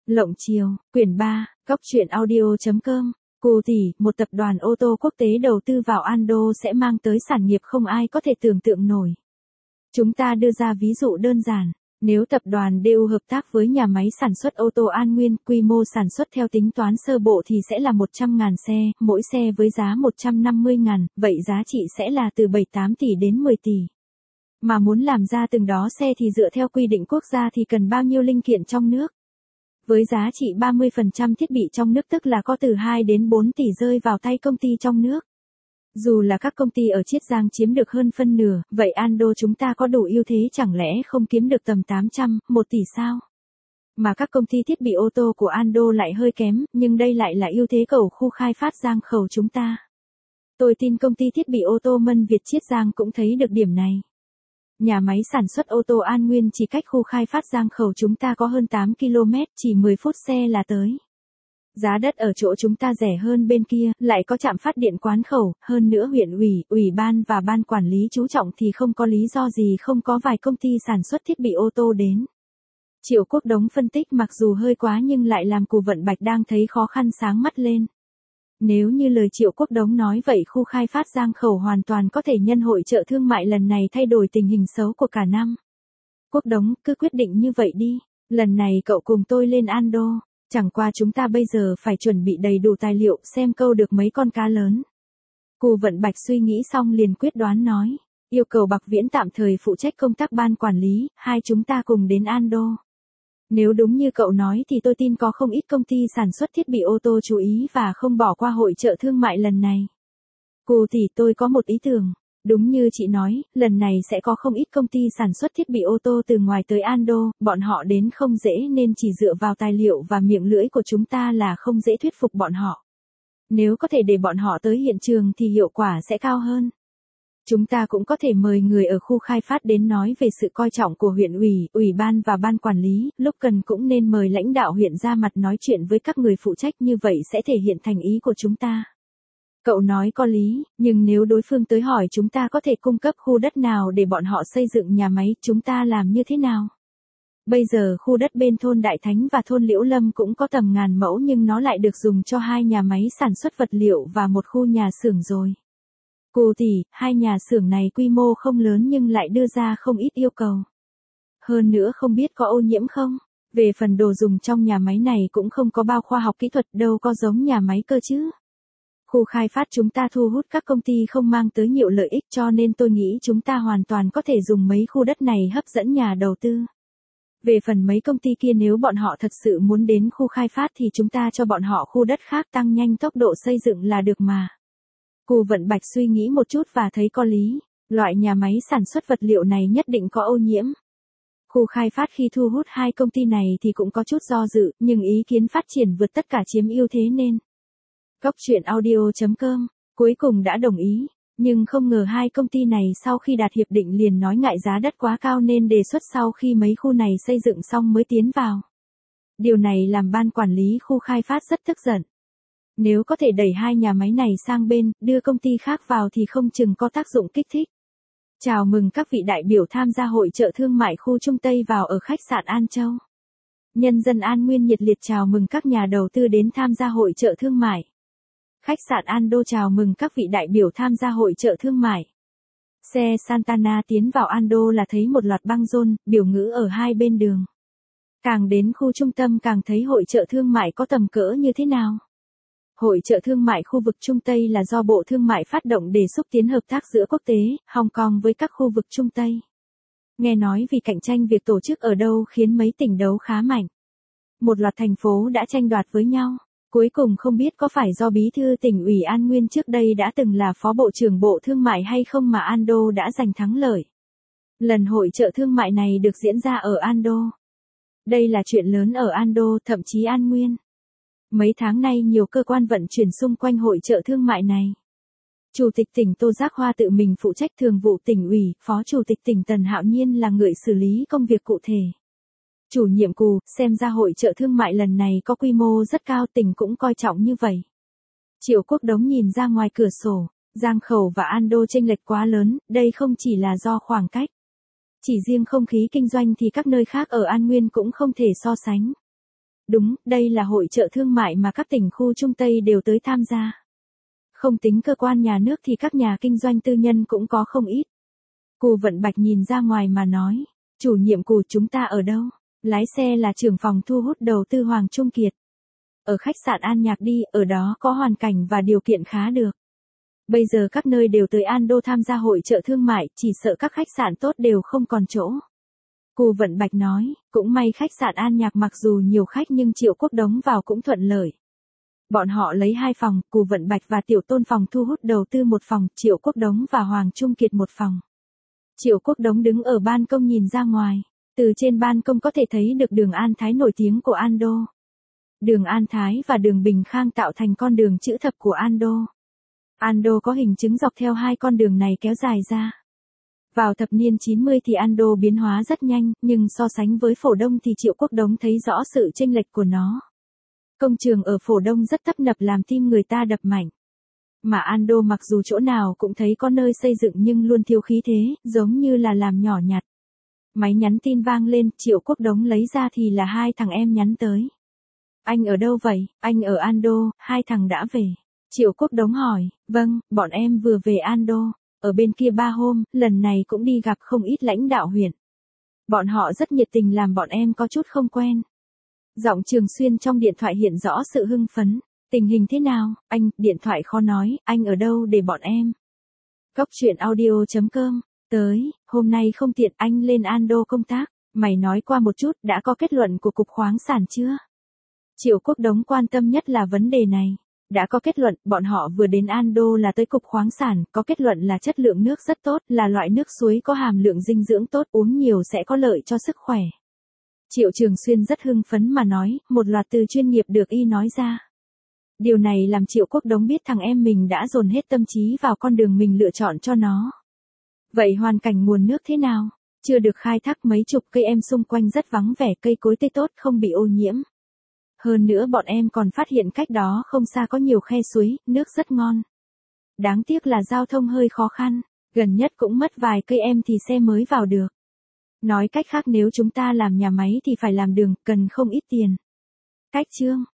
Lộng Chiều, quyển 3, Góc truyện audio.com. Cô tỷ, một tập đoàn ô tô quốc tế đầu tư vào Ando sẽ mang tới sản nghiệp không ai có thể tưởng tượng nổi. Chúng ta đưa ra ví dụ đơn giản. Nếu tập đoàn DU hợp tác với nhà máy sản xuất ô tô An Nguyên, quy mô sản xuất theo tính toán sơ bộ thì sẽ là 100.000 xe, mỗi xe với giá 150.000, vậy giá trị sẽ là từ 7-8 tỷ đến 10 tỷ. Mà muốn làm ra từng đó xe thì dựa theo quy định quốc gia thì cần bao nhiêu linh kiện trong nước. Với giá trị 30% thiết bị trong nước tức là có từ 2 đến 4 tỷ rơi vào tay công ty trong nước. Dù là các công ty ở Chiết Giang chiếm được hơn phân nửa, vậy Ando chúng ta có đủ ưu thế chẳng lẽ không kiếm được tầm 800, 1 tỷ sao? Mà các công ty thiết bị ô tô của Ando lại hơi kém, nhưng đây lại là ưu thế của khu khai phát Giang Khẩu chúng ta. Tôi tin công ty thiết bị ô tô Mân Việt Chiết Giang cũng thấy được điểm này. Nhà máy sản xuất ô tô An Nguyên chỉ cách khu khai phát Giang Khẩu chúng ta có hơn 8 km, chỉ 10 phút xe là tới. Giá đất ở chỗ chúng ta rẻ hơn bên kia, lại có trạm phát điện Quán Khẩu, hơn nữa huyện ủy, ủy ban và ban quản lý chú trọng thì không có lý do gì không có vài công ty sản xuất thiết bị ô tô đến. Triệu Quốc Đống phân tích mặc dù hơi quá nhưng lại làm Cù Vận Bạch đang thấy khó khăn sáng mắt lên. Nếu như lời Triệu Quốc Đống nói vậy khu khai phát Giang Khẩu hoàn toàn có thể nhân hội chợ thương mại lần này thay đổi tình hình xấu của cả năm. Quốc Đống, cứ quyết định như vậy đi, lần này cậu cùng tôi lên Ando, chẳng qua chúng ta bây giờ phải chuẩn bị đầy đủ tài liệu xem câu được mấy con cá lớn. Cù Vận Bạch suy nghĩ xong liền quyết đoán nói, yêu cầu Bạc Viễn tạm thời phụ trách công tác ban quản lý, hai chúng ta cùng đến Ando. Nếu đúng như cậu nói thì tôi tin có không ít công ty sản xuất thiết bị ô tô chú ý và không bỏ qua hội chợ thương mại lần này. Cô tỷ tôi có một ý tưởng. Đúng như chị nói, lần này sẽ có không ít công ty sản xuất thiết bị ô tô từ ngoài tới Ando, bọn họ đến không dễ nên chỉ dựa vào tài liệu và miệng lưỡi của chúng ta là không dễ thuyết phục bọn họ. Nếu có thể để bọn họ tới hiện trường thì hiệu quả sẽ cao hơn. Chúng ta cũng có thể mời người ở khu khai phát đến nói về sự coi trọng của huyện ủy, ủy ban và ban quản lý, lúc cần cũng nên mời lãnh đạo huyện ra mặt nói chuyện với các người phụ trách như vậy sẽ thể hiện thành ý của chúng ta. Cậu nói có lý, nhưng nếu đối phương tới hỏi chúng ta có thể cung cấp khu đất nào để bọn họ xây dựng nhà máy, chúng ta làm như thế nào? Bây giờ khu đất bên thôn Đại Thánh và thôn Liễu Lâm cũng có tầm 1000 mẫu nhưng nó lại được dùng cho 2 nhà máy sản xuất vật liệu và một khu nhà xưởng rồi. Cô tỷ, 2 nhà xưởng này quy mô không lớn nhưng lại đưa ra không ít yêu cầu. Hơn nữa không biết có ô nhiễm không? Về phần đồ dùng trong nhà máy này cũng không có bao khoa học kỹ thuật đâu có giống nhà máy cơ chứ. Khu khai phát chúng ta thu hút các công ty không mang tới nhiều lợi ích cho nên tôi nghĩ chúng ta hoàn toàn có thể dùng mấy khu đất này hấp dẫn nhà đầu tư. Về phần mấy công ty kia nếu bọn họ thật sự muốn đến khu khai phát thì chúng ta cho bọn họ khu đất khác tăng nhanh tốc độ xây dựng là được mà. Cù Vận Bạch suy nghĩ một chút và thấy có lý, loại nhà máy sản xuất vật liệu này nhất định có ô nhiễm. Khu khai phát khi thu hút 2 công ty này thì cũng có chút do dự, nhưng ý kiến phát triển vượt tất cả chiếm ưu thế nên. Góc truyện audio.com, cuối cùng đã đồng ý, nhưng không ngờ 2 công ty này sau khi đạt hiệp định liền nói ngại giá đất quá cao nên đề xuất sau khi mấy khu này xây dựng xong mới tiến vào. Điều này làm ban quản lý khu khai phát rất tức giận. Nếu có thể đẩy 2 nhà máy này sang bên, đưa công ty khác vào thì không chừng có tác dụng kích thích. Chào mừng các vị đại biểu tham gia hội chợ thương mại khu Trung Tây vào ở khách sạn An Châu. Nhân dân An Nguyên nhiệt liệt chào mừng các nhà đầu tư đến tham gia hội chợ thương mại. Khách sạn Ando chào mừng các vị đại biểu tham gia hội chợ thương mại. Xe Santana tiến vào Ando là thấy một loạt băng rôn, biểu ngữ ở hai bên đường. Càng đến khu trung tâm càng thấy hội chợ thương mại có tầm cỡ như thế nào. Hội chợ thương mại khu vực Trung Tây là do Bộ Thương mại phát động để xúc tiến hợp tác giữa quốc tế, Hồng Kông với các khu vực Trung Tây. Nghe nói vì cạnh tranh việc tổ chức ở đâu khiến mấy tỉnh đấu khá mạnh. Một loạt thành phố đã tranh đoạt với nhau. Cuối cùng không biết có phải do bí thư tỉnh ủy An Nguyên trước đây đã từng là phó bộ trưởng Bộ Thương mại hay không mà Ando đã giành thắng lợi. Lần hội chợ thương mại này được diễn ra ở Ando. Đây là chuyện lớn ở Ando, thậm chí An Nguyên. Mấy tháng nay nhiều cơ quan vận chuyển xung quanh hội chợ thương mại này. Chủ tịch tỉnh Tô Giác Hoa tự mình phụ trách thường vụ tỉnh ủy, phó chủ tịch tỉnh Tần Hạo Nhiên là người xử lý công việc cụ thể. Chủ nhiệm Cù, xem ra hội chợ thương mại lần này có quy mô rất cao, tỉnh cũng coi trọng như vậy. Triệu Quốc Đống nhìn ra ngoài cửa sổ, Giang Khẩu và Ando chênh lệch quá lớn, đây không chỉ là do khoảng cách. Chỉ riêng không khí kinh doanh thì các nơi khác ở An Nguyên cũng không thể so sánh. Đúng, đây là hội chợ thương mại mà các tỉnh khu Trung Tây đều tới tham gia. Không tính cơ quan nhà nước thì các nhà kinh doanh tư nhân cũng có không ít. Cù Vận Bạch nhìn ra ngoài mà nói, chủ nhiệm Cù chúng ta ở đâu? Lái xe là trưởng phòng thu hút đầu tư Hoàng Trung Kiệt. Ở khách sạn An Nhạc đi, ở đó có hoàn cảnh và điều kiện khá được. Bây giờ các nơi đều tới Ando tham gia hội chợ thương mại, chỉ sợ các khách sạn tốt đều không còn chỗ. Cù Vận Bạch nói, cũng may khách sạn An Nhạc mặc dù nhiều khách nhưng Triệu Quốc Đống vào cũng thuận lợi. Bọn họ lấy 2 phòng, Cù Vận Bạch và Tiểu Tôn phòng thu hút đầu tư 1 phòng, Triệu Quốc Đống và Hoàng Trung Kiệt 1 phòng. Triệu Quốc Đống đứng ở ban công nhìn ra ngoài, từ trên ban công có thể thấy được đường An Thái nổi tiếng của Ando. Đường An Thái và đường Bình Khang tạo thành con đường chữ thập của Ando. Ando có hình trứng dọc theo 2 con đường này kéo dài ra. Vào thập niên 90 thì Ando biến hóa rất nhanh, nhưng so sánh với Phổ Đông thì Triệu Quốc Đống thấy rõ sự chênh lệch của nó. Công trường ở Phổ Đông rất tấp nập làm tim người ta đập mạnh. Mà Ando mặc dù chỗ nào cũng thấy có nơi xây dựng nhưng luôn thiếu khí thế, giống như là làm nhỏ nhặt. Máy nhắn tin vang lên, Triệu Quốc Đống lấy ra thì là 2 thằng em nhắn tới. Anh ở đâu vậy? Anh ở Ando, 2 thằng đã về. Triệu Quốc Đống hỏi, vâng, bọn em vừa về Ando, ở bên kia 3 hôm, lần này cũng đi gặp không ít lãnh đạo huyện. Bọn họ rất nhiệt tình làm bọn em có chút không quen. Giọng Trường Xuyên trong điện thoại hiện rõ sự hưng phấn. Tình hình thế nào, anh, điện thoại khó nói, anh ở đâu để bọn em. Cốc truyện audio.com, tới, hôm nay không tiện anh lên Ando công tác, mày nói qua một chút, đã có kết luận của Cục Khoáng sản chưa? Triệu Quốc Đống quan tâm nhất là vấn đề này. Đã có kết luận, bọn họ vừa đến Ando là tới Cục Khoáng sản, có kết luận là chất lượng nước rất tốt, là loại nước suối có hàm lượng dinh dưỡng tốt, uống nhiều sẽ có lợi cho sức khỏe. Triệu Trường Xuyên rất hưng phấn mà nói, một loạt từ chuyên nghiệp được y nói ra. Điều này làm Triệu Quốc Đống biết thằng em mình đã dồn hết tâm trí vào con đường mình lựa chọn cho nó. Vậy hoàn cảnh nguồn nước thế nào? Chưa được khai thác mấy chục cây em xung quanh rất vắng vẻ, cây cối tươi tốt không bị ô nhiễm. Hơn nữa bọn em còn phát hiện cách đó không xa có nhiều khe suối, nước rất ngon. Đáng tiếc là giao thông hơi khó khăn, gần nhất cũng mất vài cây em thì xe mới vào được. Nói cách khác nếu chúng ta làm nhà máy thì phải làm đường, cần không ít tiền. Cách chương